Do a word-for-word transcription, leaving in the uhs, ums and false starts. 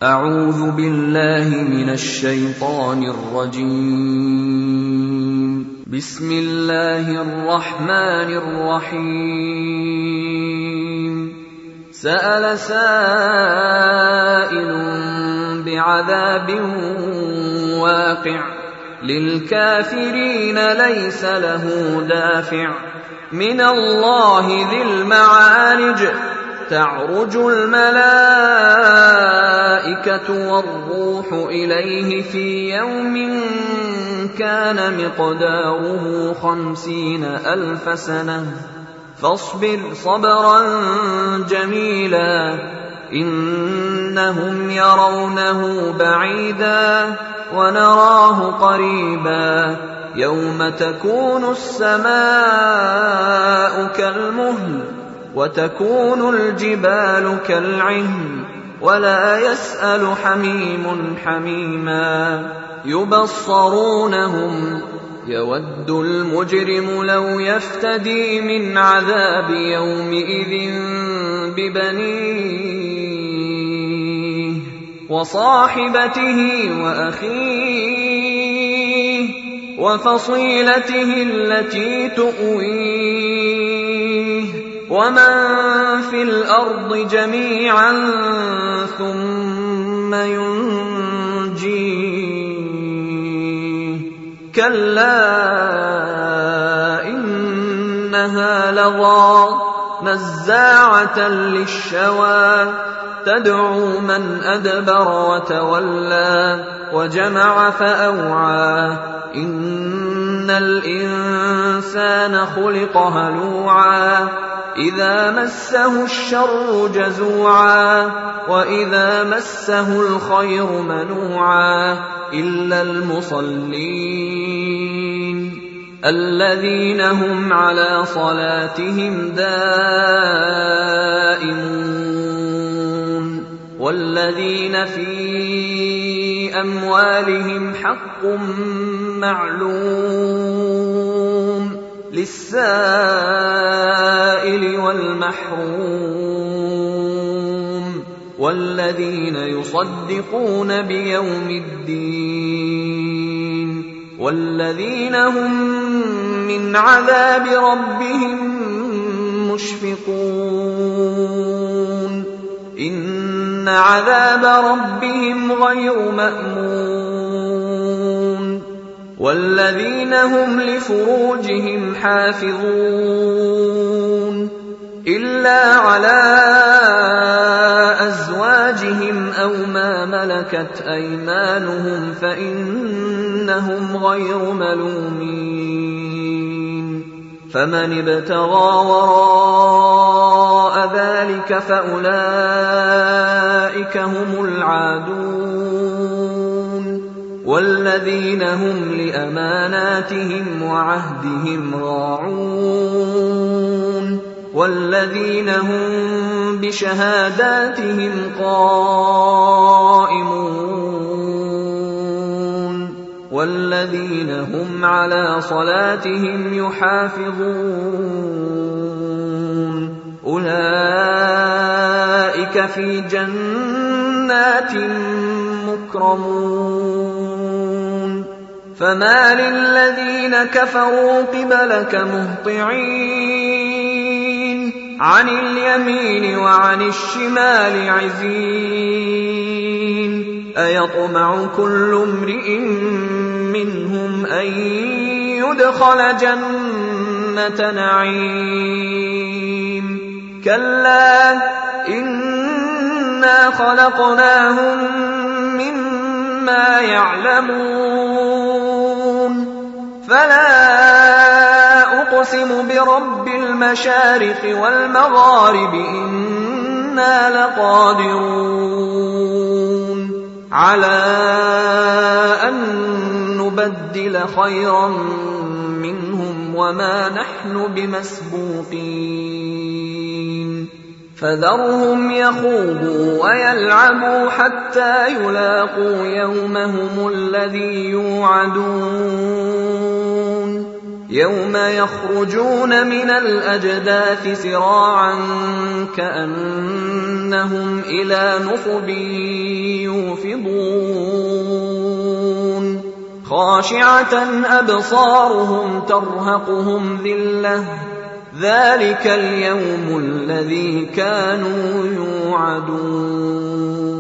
أعوذ بالله من الشيطان الرجيم. بسم الله الرحمن الرحيم. سأل سائل بعذاب واقع للكافرين ليس له دافع من الله ذي المعارج تعرج الملائكة والروح إليه في يوم كان مقداره خمسين ألف سنة فاصبر صبرا جميلا إنهم يرونه بعيدا ونراه قريبا يوم تكون السماء كالمهل وتكون الجبال كالعهن ولا يسأل حميم حميما يبصرونهم يود المجرم لو يفتدي من عذاب يومئذ ببنيه وصاحبته وأخيه وفصيلته التي تؤويه ومن في الأرض جميعا ثم ينجيه كلا إنها لظى نزاعة للشوى تدعو من أدبر وتولى وجمع فأوعى إن الإنسان خلق هلوعا إذا مسه الشر جزوعا وإذا مسه الخير منوعا إلا المصلين الذين هم على صلاتهم دائمون والذين في أموالهم حق معلوم للسائل والمحروم والذين يصدقون بيوم الدين والذين هم من عذاب ربهم مشفقون إن عذاب ربهم غير مأمون والذين هم لفروجهم حافظون إلا على أزواجهم أو ما ملكت أيمانهم فإنهم غير ملومين فمن ابتغى وراء ذلك فأولئك هم العادون والذين هم لأماناتهم وعهدهم راعون والذين هم بشهاداتهم قائمون والذين هم على صلاتهم يحافظون أولئك في جنات مكرمون فما للذين كفروا قبلك مهطعين عن اليمين وعن الشمال عزين أيطمع كل امرئ منهم أن يدخل جنة نعيم كلا إنا خلقناهم مما يعلمون فلا أقسم برب المشارق والمغارب إنا لقادرون على أن نبدل خيرا منهم وما نحن بمسبوقين فذرهم يخوضوا ويلعبوا حتى يلاقوا يومهم الذي يوعدون يوم يخرجون من الأجداث سراعا كأنهم إلى نصب معرضون خاشعة أبصارهم ترهقهم ذلة ذلك اليوم الذي كانوا يوعدون